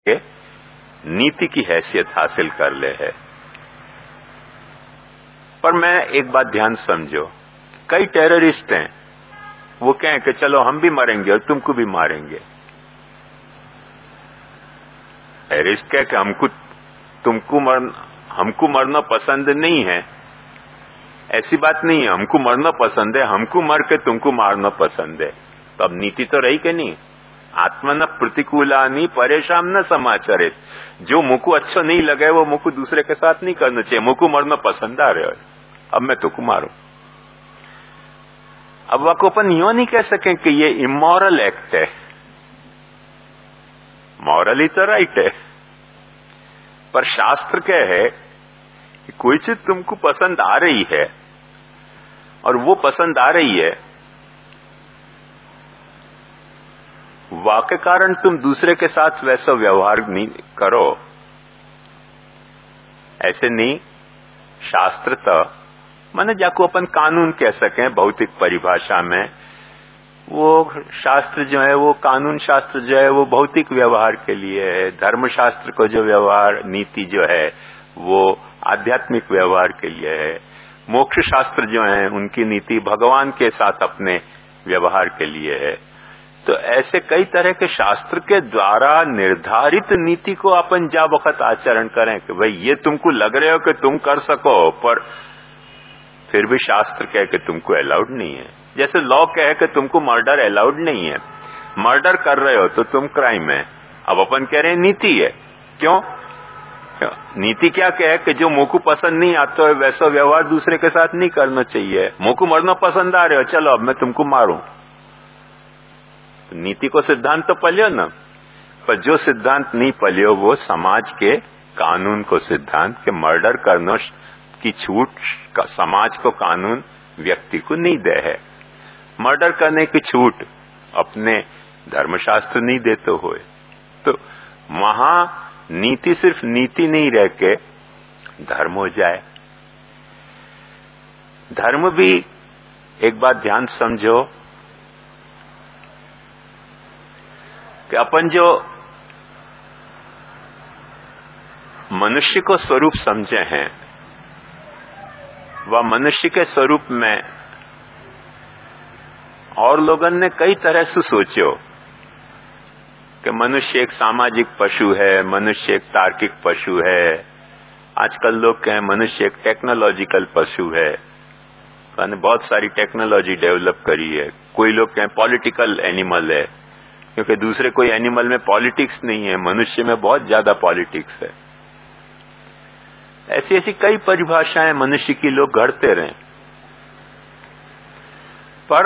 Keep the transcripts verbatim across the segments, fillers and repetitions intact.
के नीति की हैसियत हासिल कर ले है। पर मैं एक बात ध्यान समझो, कई टेररिस्ट हैं, वो कहें कि चलो हम भी मरेंगे और तुमको भी मारेंगे। टेररिस्ट कहे कि हमको तुमको मर हमको मरना पसंद नहीं है, ऐसी बात नहीं है। हमको मरना पसंद है, हमको मर के तुमको मारना पसंद है। तो अब नीति तो रही कि नहीं, आत्मा न प्रतिकूलानी परेशान न समाचरित। जो मुझको अच्छा नहीं लगे वो मुझको दूसरे के साथ नहीं करना चाहिए। मुझको मरना पसंद आ रहा है, अब मैं तुमको मारूं। अब वह को अपन यो नहीं कह सकें कि ये इमोरल एक्ट है, मॉरली तो राइट है, पर शास्त्र क्या है कि कोई चीज तुमको पसंद आ रही है और वो पसंद आ रही है, वाके कारण तुम दूसरे के साथ वैसा व्यवहार नहीं करो, ऐसे नहीं। शास्त्र तो माने जाको अपन कानून कह सकें भौतिक परिभाषा में, वो शास्त्र जो है वो कानून शास्त्र जो है वो भौतिक व्यवहार के लिए है। धर्मशास्त्र को जो व्यवहार नीति जो है वो आध्यात्मिक व्यवहार के लिए है। मोक्ष शास्त्र जो है उनकी नीति भगवान के साथ अपने व्यवहार के लिए है। तो ऐसे कई तरह के शास्त्र के द्वारा निर्धारित नीति को अपन जा वक्त आचरण करें कि भाई ये तुमको लग रहे हो कि तुम कर सको, पर फिर भी शास्त्र कहे कि तुमको अलाउड नहीं है। जैसे लॉ कहे कि तुमको मर्डर अलाउड नहीं है, मर्डर कर रहे हो तो तुम क्राइम है। अब अपन कह रहे हैं नीति है, क्यों? नीति क्या कहे कि जो मुझको पसंद नहीं आता है वैसा व्यवहार दूसरे के साथ नहीं करना चाहिए। मुझको मरना पसंद आ रहे हो, चलो अब मैं तुमको मारूं। तो नीति को सिद्धांत तो पलियो ना, पर जो सिद्धांत नहीं पलियो वो समाज के कानून को सिद्धांत के मर्डर करना की छूट का समाज को कानून व्यक्ति को नहीं दे है। मर्डर करने की छूट अपने धर्मशास्त्र नहीं देते हुए, तो वहां नीति सिर्फ नीति नहीं रह के धर्म हो जाए। धर्म भी एक बात ध्यान समझो कि अपन जो मनुष्य को स्वरूप समझे हैं वह मनुष्य के स्वरूप में और लोगों ने कई तरह से सोचो कि मनुष्य एक सामाजिक पशु है, मनुष्य एक तार्किक पशु है। आजकल लोग कहें मनुष्य एक टेक्नोलॉजिकल पशु है, मैंने बहुत सारी टेक्नोलॉजी डेवलप करी है। कोई लोग कहें पॉलिटिकल एनिमल है, क्योंकि दूसरे कोई एनिमल में पॉलिटिक्स नहीं है, मनुष्य में बहुत ज्यादा पॉलिटिक्स है। ऐसी ऐसी कई परिभाषाएं मनुष्य की लोग गढ़ते रहे, पर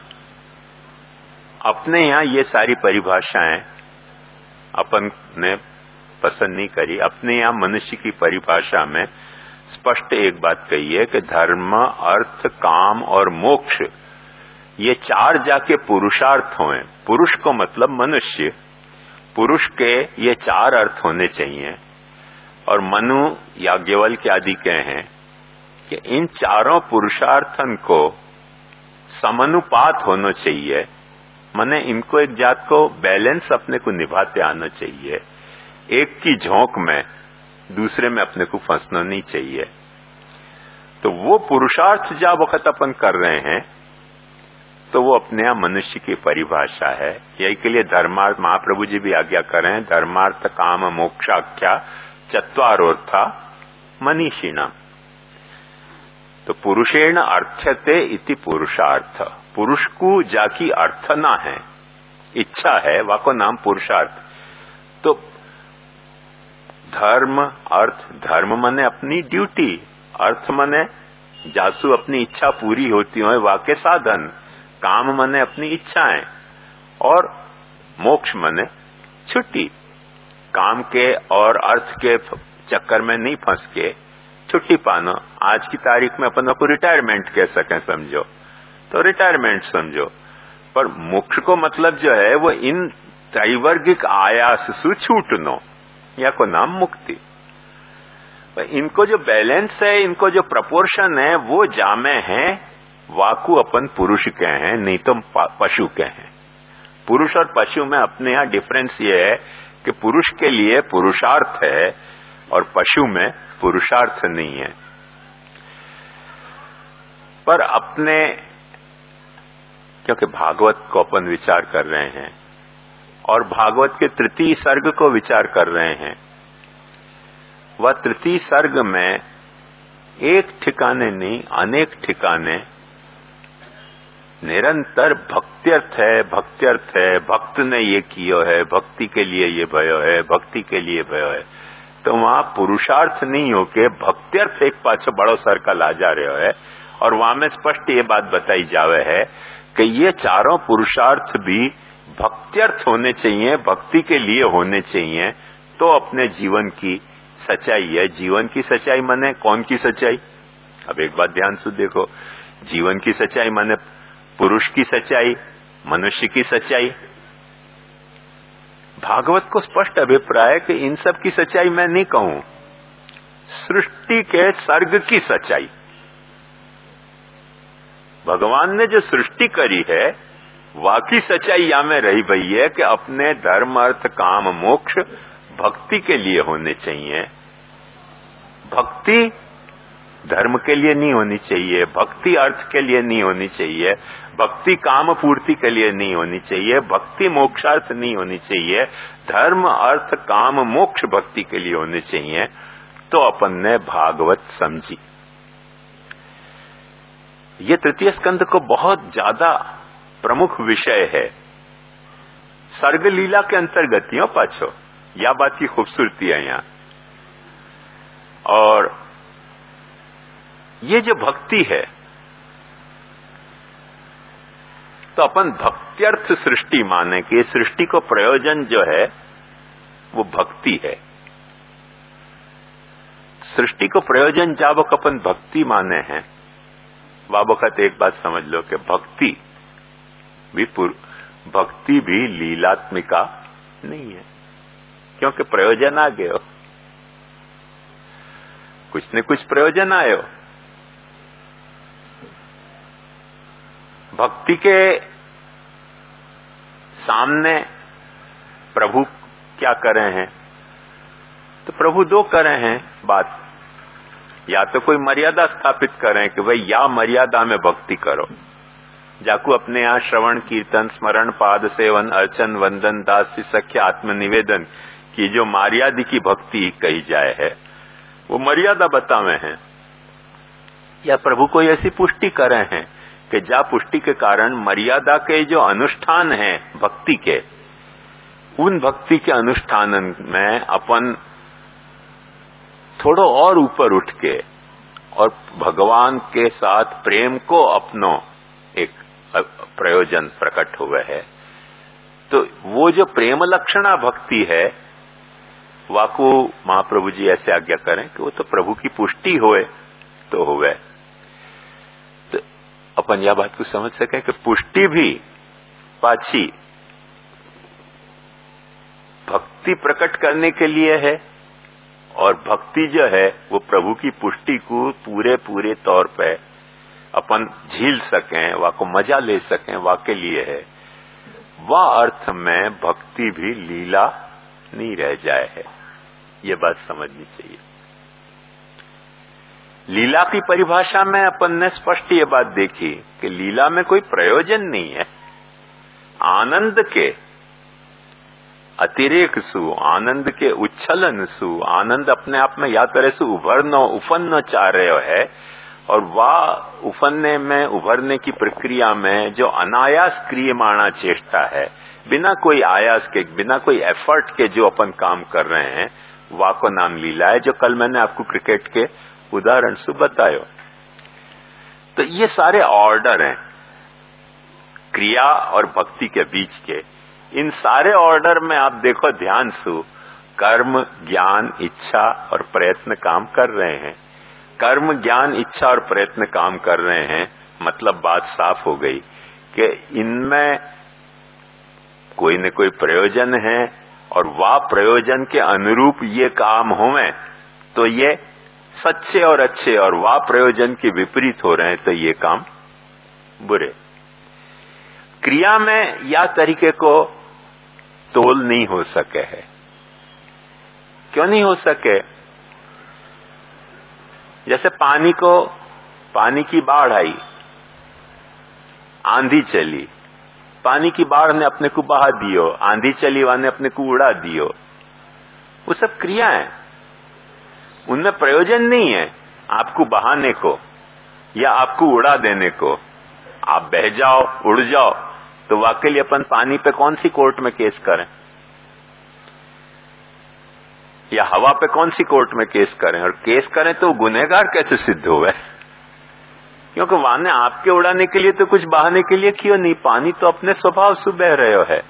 अपने यहां ये सारी परिभाषाएं अपन ने पसंद नहीं करी। अपने यहां मनुष्य की परिभाषा में स्पष्ट एक बात कही है कि धर्म, अर्थ, काम और मोक्ष ये चार जाके पुरुषार्थ हों। पुरुष को मतलब मनुष्य, पुरुष के ये चार अर्थ होने चाहिए। और मनु याज्ञवल्क्य आदि कहे हैं कि इन चारों पुरुषार्थन को समानुपात होना चाहिए, माने इनको एक जात को बैलेंस अपने को निभाते आना चाहिए। एक की झोंक में दूसरे में अपने को फंसना नहीं चाहिए। तो वो पुरुषार्थ जा वक्त अपन कर रहे हैं तो वो अपने यहां मनुष्य की परिभाषा है। यही के लिए धर्मार्थ महाप्रभु जी भी आज्ञा कर रहे हैं, धर्मार्थ काम मोक्षाख्या चत्वारोर्था मनीषिणा। तो पुरुषेण अर्थ्यते इति पुरुषार्थ। पुरुष को जाकी अर्थना है, इच्छा है, वाको नाम पुरुषार्थ। तो धर्म, अर्थ, धर्म माने अपनी ड्यूटी, अर्थ माने जासु अपनी इच्छा पूरी होती हो वाके साधन, काम माने अपनी इच्छाएं, और मोक्ष माने छुट्टी। काम के और अर्थ के चक्कर में नहीं फंस के छुट्टी पाना। आज की तारीख में अपन को रिटायरमेंट कह सकें समझो, तो रिटायरमेंट समझो। पर मोक्ष को मतलब जो है वो इन त्रैवर्गिक आयास से छूटनो, या को नाम मुक्ति। इनको जो बैलेंस है, इनको जो प्रपोर्शन है वो जामे हैं, वाकु अपन पुरुष के हैं, नहीं तो पशु के हैं। पुरुष और पशु में अपने यहां डिफरेंस ये है कि पुरुष के लिए पुरुषार्थ है और पशु में पुरुषार्थ नहीं है। पर अपने, क्योंकि भागवत को अपन विचार कर रहे हैं और भागवत के तृतीय सर्ग को विचार कर रहे हैं, वह तृतीय सर्ग में एक ठिकाने नहीं अनेक ठिकाने निरंतर भक्त्यर्थ है, भक्त्यर्थ है, भक्त ने ये कियो है, भक्ति के लिए ये भयो है, भक्ति के लिए भयो है। तो वहां पुरुषार्थ नहीं होके भक्त्यर्थ एक पाछो बड़ो सर्कल आ जा रहे है और वहां में स्पष्ट ये बात बताई जावे है कि ये चारों पुरुषार्थ भी भक्त्यर्थ होने चाहिए, भक्ति के लिए होने चाहिए, तो अपने जीवन की सच्चाई है। जीवन की सच्चाई माने कौन की सच्चाई? अब एक बात ध्यान से देखो, जीवन की सच्चाई माने पुरुष की सच्चाई, मनुष्य की सच्चाई। भागवत को स्पष्ट अभिप्राय है कि इन सब की सच्चाई मैं नहीं कहूं, सृष्टि के सर्ग की सच्चाई। भगवान ने जो सृष्टि करी है वाकी सच्चाई या में रही भई है कि अपने धर्म अर्थ काम मोक्ष भक्ति के लिए होने चाहिए। भक्ति धर्म के लिए नहीं होनी चाहिए, भक्ति अर्थ के लिए नहीं होनी चाहिए, भक्ति काम पूर्ति के लिए नहीं होनी चाहिए, भक्ति मोक्षार्थ नहीं होनी चाहिए, धर्म अर्थ काम मोक्ष भक्ति के लिए होने चाहिए। तो अपन ने भागवत समझी। ये तृतीय स्कंद को बहुत ज्यादा प्रमुख विषय है। सर्ग लीला के अंतर्गत यो पाछो, या बात की खूबसूरती है यहां। और ये जो भक्ति है, तो अपन भक्त्यर्थ सृष्टि माने कि सृष्टि को प्रयोजन जो है वो भक्ति है। सृष्टि को प्रयोजन जाबक अपन भक्ति माने हैं, वाबकत एक बात समझ लो कि भक्ति भी भक्ति भी लीलात्मिका नहीं है, क्योंकि प्रयोजन आ गए हो, कुछ न कुछ प्रयोजन आयो। भक्ति के सामने प्रभु क्या कर रहे हैं? तो प्रभु दो कर रहे हैं बात, या तो कोई मर्यादा स्थापित करें कि भाई या मर्यादा में भक्ति करो, जाकू अपने यहाँ श्रवण कीर्तन स्मरण पाद सेवन अर्चन वंदन दास सख्य आत्मनिवेदन की जो मर्यादा की भक्ति कही जाए है वो मर्यादा बतावे हैं। या प्रभु को ऐसी पुष्टि करे हैं कि जा पुष्टि के कारण मर्यादा के जो अनुष्ठान हैं भक्ति के, उन भक्ति के अनुष्ठान में अपन थोड़ो और ऊपर उठ के और भगवान के साथ प्रेम को अपनो एक प्रयोजन प्रकट हुए है। तो वो जो प्रेम लक्षणा भक्ति है वाको महाप्रभु जी ऐसे आज्ञा करें कि वो तो प्रभु की पुष्टि होए तो होवे। तो अपन यह बात को समझ सके कि पुष्टि भी पाछी भक्ति प्रकट करने के लिए है, और भक्ति जो है वो प्रभु की पुष्टि को पूरे पूरे तौर पे अपन झील सकें, वाको मजा ले सकें, वाके लिए है। वह अर्थ में भक्ति भी लीला नहीं रह जाए है, ये बात समझनी चाहिए। लीला की परिभाषा में अपन ने स्पष्ट ये बात देखी कि लीला में कोई प्रयोजन नहीं है। आनंद के अतिरेक सु, आनंद के उच्छलन सु, आनंद अपने आप में या तरह से उभरनो उफन्नो चाह रहे है, और वह उफनने में उभरने की प्रक्रिया में जो अनायास क्रियमाणा चेष्टा है, बिना कोई आयास के बिना कोई एफर्ट के जो अपन काम कर रहे हैं, वाह को नाम लीला है, जो कल मैंने आपको क्रिकेट के उदाहरण से बतायो। तो ये सारे ऑर्डर हैं क्रिया और भक्ति के बीच के। इन सारे ऑर्डर में आप देखो ध्यान से, कर्म ज्ञान इच्छा और प्रयत्न काम कर रहे हैं। कर्म ज्ञान इच्छा और प्रयत्न काम कर रहे हैं, मतलब बात साफ हो गई कि इनमें कोई न कोई प्रयोजन है, और वह प्रयोजन के अनुरूप ये काम होवे तो ये सच्चे और अच्छे, और वह प्रयोजन के विपरीत हो रहे हैं तो ये काम बुरे। क्रिया में या तरीके को तोल नहीं हो सके है, क्यों नहीं हो सके? जैसे पानी को, पानी की बाढ़ आई, आंधी चली, पानी की बाढ़ ने अपने को बहा दियो, आंधी चली वाने अपने को उड़ा दियो। वो सब क्रियाएं, उनमें प्रयोजन नहीं है आपको बहाने को या आपको उड़ा देने को। आप बह जाओ, उड़ जाओ, तो वाकई अपन पानी पे कौन सी कोर्ट में केस करें, या हवा पे कौन सी कोर्ट में केस करें? और केस करें तो गुनहगार कैसे सिद्ध हुए? क्योंकि वाने आपके उड़ाने के लिए तो कुछ बहाने के लिए क्यों नहीं, पानी तो अपने स्वभाव से बह रहे है।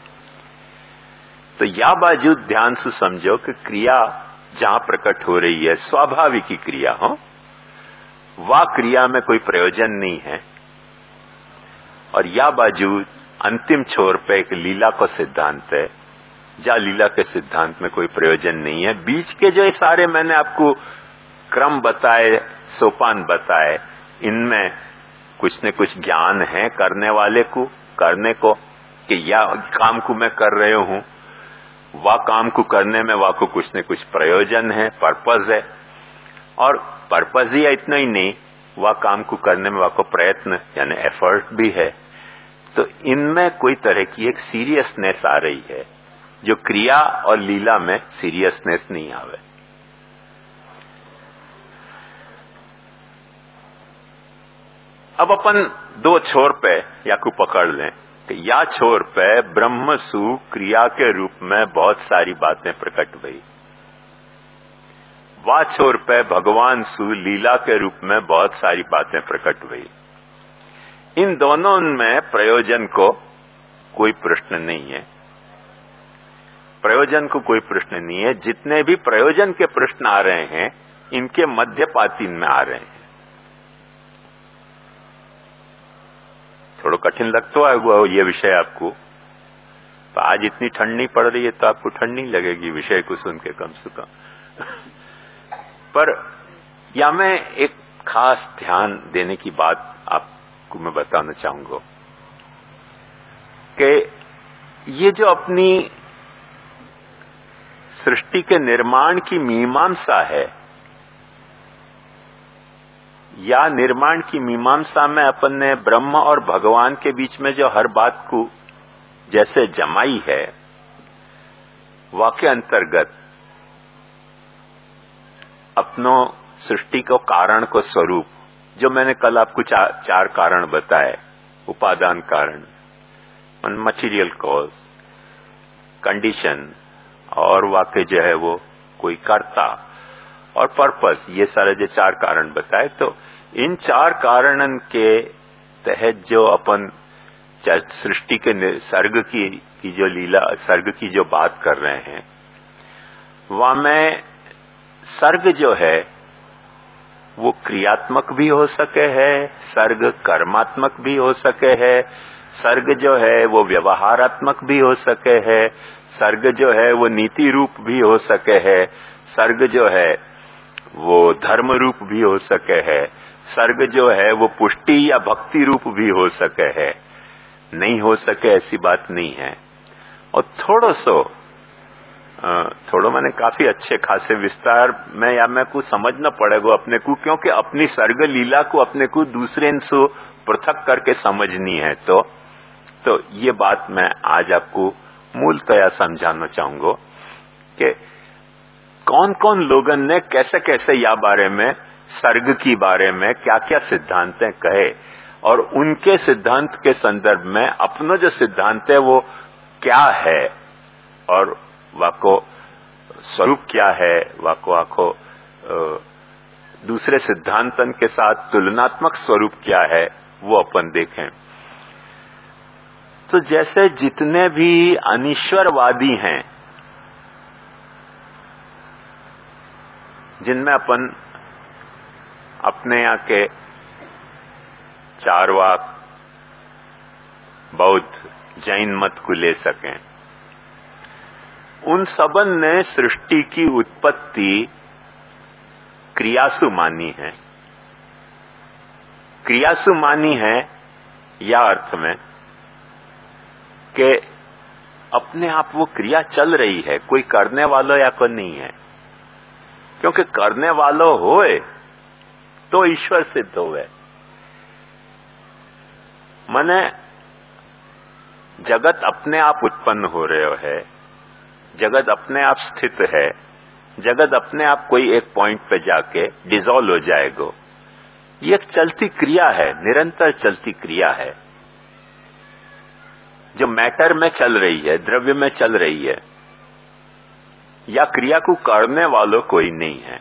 तो या बाजू ध्यान से समझो कि क्रिया जहां प्रकट हो रही है स्वाभाविक की क्रिया हो, वह क्रिया में कोई प्रयोजन नहीं है। और या बाजू अंतिम छोर पे एक लीला को सिद्धांत है, जहां लीला के सिद्धांत में कोई प्रयोजन नहीं है। बीच के जो ये सारे मैंने आपको क्रम बताए, सोपान बताए, इनमें कुछ न कुछ ज्ञान है करने वाले को, करने को, कि या काम को मैं कर रहे हूं, वह काम को करने में वाह को कुछ न कुछ प्रयोजन है, पर्पज है। और पर्पज ही इतना ही नहीं, वह काम को करने में वाह को प्रयत्न यानी एफर्ट भी है। तो इनमें कोई तरह की एक सीरियसनेस आ रही है, जो क्रिया और लीला में सीरियसनेस नहीं आवे। अब अपन दो छोर पे या को पकड़ लें कि या छोर पे ब्रह्म सु क्रिया के रूप में बहुत सारी बातें प्रकट हुई, वा छोर पे भगवान सु लीला के रूप में बहुत सारी बातें प्रकट हुई। इन दोनों में प्रयोजन को कोई प्रश्न नहीं है, प्रयोजन को कोई प्रश्न नहीं है। जितने भी प्रयोजन के प्रश्न आ रहे हैं, इनके मध्यपाती में आ रहे हैं। थोड़ा कठिन लगता है वो ये विषय आपको, तो आज इतनी ठंड नहीं पड़ रही है तो आपको ठंड नहीं लगेगी विषय को सुन के कम से कम। पर या मैं एक खास ध्यान देने की बात आपको मैं बताना चाहूंगा कि ये जो अपनी सृष्टि के निर्माण की मीमांसा है, या निर्माण की मीमांसा में अपन ने ब्रह्म और भगवान के बीच में जो हर बात को जैसे जमाई है, वाक्य अंतर्गत अपनों सृष्टि को कारण को स्वरूप, जो मैंने कल आपको चा, चार कारण बताए, उपादान कारण, मटीरियल कॉज, कंडीशन, और वाक्य जो है वो कोई कर्ता और पर्पस, ये सारे जो चार कारण बताए। तो इन चार कारणन के तहत जो अपन सृष्टि के सर्ग की, की जो लीला, सर्ग की जो बात कर रहे हैं, वहां में सर्ग जो है वो क्रियात्मक भी हो सके है, सर्ग कर्मात्मक भी हो सके है, सर्ग जो है वो व्यवहारात्मक भी हो सके है, सर्ग जो है वो नीति रूप भी हो सके है, सर्ग जो है वो धर्म रूप भी हो सके है, सर्ग जो है वो पुष्टि या भक्ति रूप भी हो सके है। नहीं हो सके ऐसी बात नहीं है। और थोड़ा सो थोड़ा मैंने काफी अच्छे खासे विस्तार में या मैं को समझना पड़ेगा अपने को, क्योंकि अपनी सर्ग लीला को अपने को दूसरे से पृथक करके समझनी है। तो तो ये बात मैं आज आपको मूलतया समझाना चाहूंगा कि कौन कौन लोगों ने कैसे कैसे या बारे में, सर्ग की बारे में क्या क्या सिद्धांत कहे, और उनके सिद्धांत के संदर्भ में अपना जो सिद्धांत है वो क्या है, और वाको स्वरूप क्या है, वाको आखो दूसरे सिद्धांतन के साथ तुलनात्मक स्वरूप क्या है, वो अपन देखें। तो जैसे जितने भी अनीश्वरवादी हैं, जिनमें अपन अपने यहाँ के चारवाक, बौद्ध, जैन मत को ले सकें, उन सबन ने सृष्टि की उत्पत्ति क्रियासु मानी है। क्रियासु मानी है या अर्थ में कि अपने आप वो क्रिया चल रही है, कोई करने वाला या कोई नहीं है। क्योंकि करने वाला होए तो ईश्वर सिद्ध होवे। माने जगत अपने आप उत्पन्न हो रहे है, जगत अपने आप स्थित है, जगत अपने आप कोई एक पॉइंट पे जाके डिसॉल्व हो जाएगा। ये एक चलती क्रिया है, निरंतर चलती क्रिया है, जो मैटर में चल रही है, द्रव्य में चल रही है। या क्रिया को करने वालों कोई नहीं है।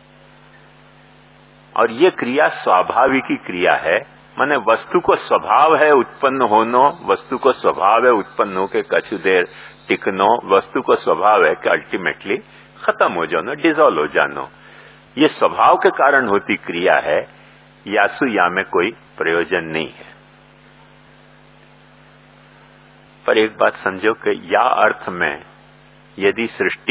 और ये क्रिया स्वाभाविक क्रिया है। माने वस्तु को स्वभाव है उत्पन्न होनो, वस्तु को स्वभाव है उत्पन्न होके कछु देर टिकनो, वस्तु को स्वभाव है कि अल्टीमेटली खत्म हो जानो, डिसॉल्व हो जानो। ये स्वभाव के कारण होती क्रिया है। यासु या में कोई प्रयोजन नहीं है। पर एक बात समझो कि या अर्थ में यदि सृष्टि